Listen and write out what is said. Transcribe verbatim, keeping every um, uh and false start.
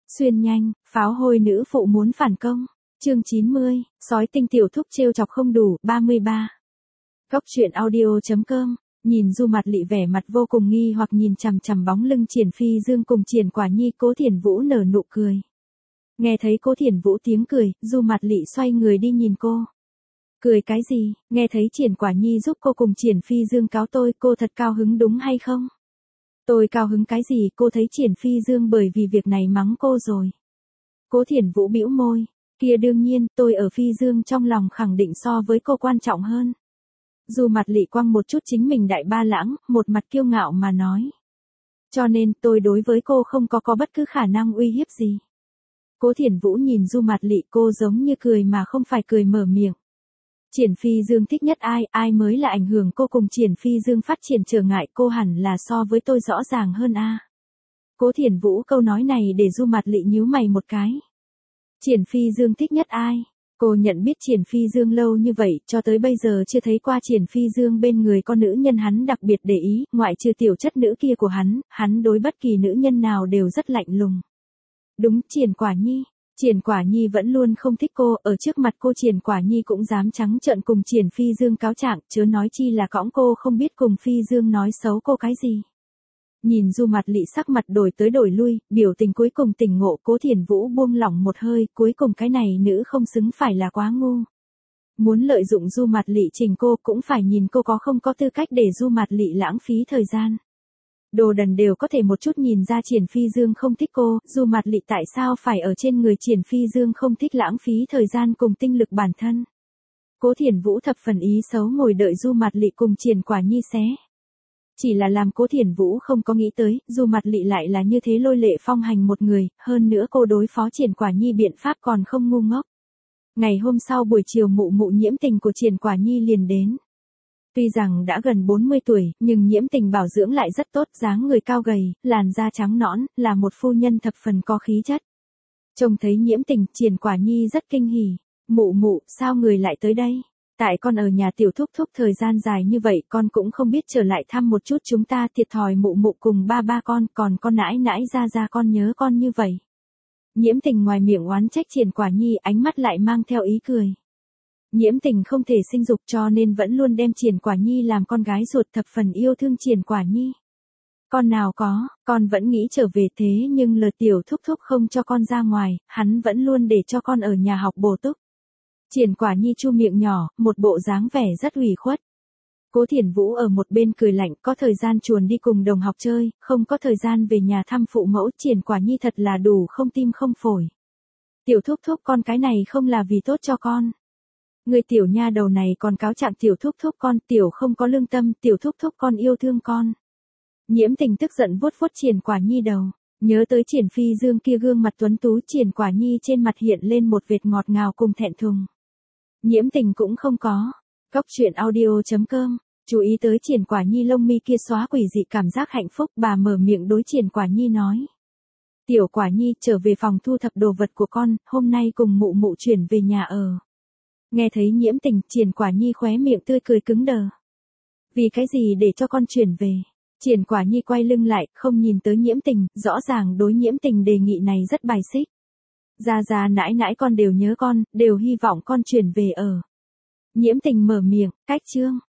Xuyên nhanh, pháo hôi nữ phụ muốn phản công. Chương chín mươi, sói tinh tiểu thúc trêu chọc không đủ, ba mươi ba. Góc truyện audio.com, nhìn Du Mạt Lị vẻ mặt vô cùng nghi hoặc nhìn chằm chằm bóng lưng Triển Phi Dương cùng Triển Quả Nhi. Cố Thiển Vũ nở nụ cười. Nghe thấy Cố Thiển Vũ tiếng cười, Du Mạt Lị xoay người đi nhìn cô. Cười cái gì? Nghe thấy Triển Quả Nhi giúp cô cùng Triển Phi Dương cáo tôi, cô thật cao hứng đúng hay không? Tôi cao hứng cái gì? Cô thấy Triển Phi Dương bởi vì việc này mắng cô rồi. Cố Thiển Vũ bĩu môi. Kia đương nhiên, tôi ở Phi Dương trong lòng khẳng định so với cô quan trọng hơn. Du Mạt Lị quăng một chút chính mình đại ba lãng, một mặt kiêu ngạo mà nói. Cho nên tôi đối với cô không có có bất cứ khả năng uy hiếp gì. Cố Thiển Vũ nhìn Du Mạt Lị, cô giống như cười mà không phải cười mở miệng. Triển Phi Dương thích nhất ai, ai mới là ảnh hưởng cô cùng Triển Phi Dương phát triển trở ngại, cô hẳn là so với tôi rõ ràng hơn a. Cố Thiển Vũ câu nói này để Du Mạt Lị nhíu mày một cái. Triển Phi Dương thích nhất ai? Cô nhận biết Triển Phi Dương lâu như vậy, cho tới bây giờ chưa thấy qua Triển Phi Dương bên người con nữ nhân hắn đặc biệt để ý, ngoại trừ tiểu chất nữ kia của hắn, hắn đối bất kỳ nữ nhân nào đều rất lạnh lùng. Đúng, Triển Quả Nhi. Triển Quả Nhi vẫn luôn không thích cô, ở trước mặt cô Triển Quả Nhi cũng dám trắng trợn cùng Triển Phi Dương cáo trạng, chớ nói chi là cõng cô không biết cùng Phi Dương nói xấu cô cái gì. Nhìn Du Mạt Lị sắc mặt đổi tới đổi lui, biểu tình cuối cùng tỉnh ngộ. Cố Thiển Vũ buông lỏng một hơi, cuối cùng cái này nữ không xứng phải là quá ngu. Muốn lợi dụng Du Mạt Lị chỉnh cô cũng phải nhìn cô có không có tư cách để Du Mạt Lị lãng phí thời gian. Đồ đần đều có thể một chút nhìn ra Triển Phi Dương không thích cô, Du Mạt Lị tại sao phải ở trên người Triển Phi Dương không thích lãng phí thời gian cùng tinh lực bản thân. Cố Thiển Vũ thập phần ý xấu ngồi đợi Du Mạt Lị cùng Triển Quả Nhi xé. Chỉ là làm Cố Thiển Vũ không có nghĩ tới, Du Mạt Lị lại là như thế lôi lệ phong hành một người, hơn nữa cô đối phó Triển Quả Nhi biện pháp còn không ngu ngốc. Ngày hôm sau buổi chiều mụ mụ Nhiễm Tình của Triển Quả Nhi liền đến. Tuy rằng đã gần bốn mươi tuổi, nhưng Nhiễm Tình bảo dưỡng lại rất tốt, dáng người cao gầy, làn da trắng nõn, là một phu nhân thập phần có khí chất. Trông thấy Nhiễm Tình, Triển Quả Nhi rất kinh hỉ. Mụ mụ, sao người lại tới đây? Tại con ở nhà tiểu thúc thúc thời gian dài như vậy, con cũng không biết trở lại thăm một chút chúng ta, thiệt thòi mụ mụ cùng ba ba con, còn con nãi nãi ra ra con nhớ con như vậy. Nhiễm Tình ngoài miệng oán trách Triển Quả Nhi, ánh mắt lại mang theo ý cười. Nhiễm Tình không thể sinh dục cho nên vẫn luôn đem Triển Quả Nhi làm con gái ruột, thập phần yêu thương Triển Quả Nhi. Con nào có, con vẫn nghĩ trở về thế nhưng lờ tiểu thúc thúc không cho con ra ngoài, hắn vẫn luôn để cho con ở nhà học bổ túc. Triển Quả Nhi chu miệng nhỏ, một bộ dáng vẻ rất ủy khuất. Cố Thiển Vũ ở một bên cười lạnh, có thời gian chuồn đi cùng đồng học chơi, không có thời gian về nhà thăm phụ mẫu. Triển Quả Nhi thật là đủ không tim không phổi. Tiểu thúc thúc, con cái này không là vì tốt cho con. Người tiểu nha đầu này còn cáo trạng tiểu thúc thúc con, tiểu không có lương tâm, tiểu thúc thúc con yêu thương con. Nhiễm Tình tức giận vuốt vuốt Triển Quả Nhi đầu, nhớ tới Triển Phi Dương kia gương mặt tuấn tú, Triển Quả Nhi trên mặt hiện lên một vệt ngọt ngào cùng thẹn thùng. Nhiễm Tình cũng không có. Góc truyện audio.com, chú ý tới Triển Quả Nhi lông mi kia xóa quỷ dị cảm giác hạnh phúc, bà mở miệng đối Triển Quả Nhi nói. Tiểu Quả Nhi, trở về phòng thu thập đồ vật của con, hôm nay cùng mụ mụ chuyển về nhà ở. Nghe thấy Nhiễm Tình, Triển Quả Nhi khóe miệng tươi cười cứng đờ. Vì cái gì để cho con chuyển về? Triển Quả Nhi quay lưng lại, không nhìn tới Nhiễm Tình, rõ ràng đối Nhiễm Tình đề nghị này rất bài xích. Ra ra nãi nãi con đều nhớ con, đều hy vọng con chuyển về ở. Nhiễm Tình mở miệng, cách chương.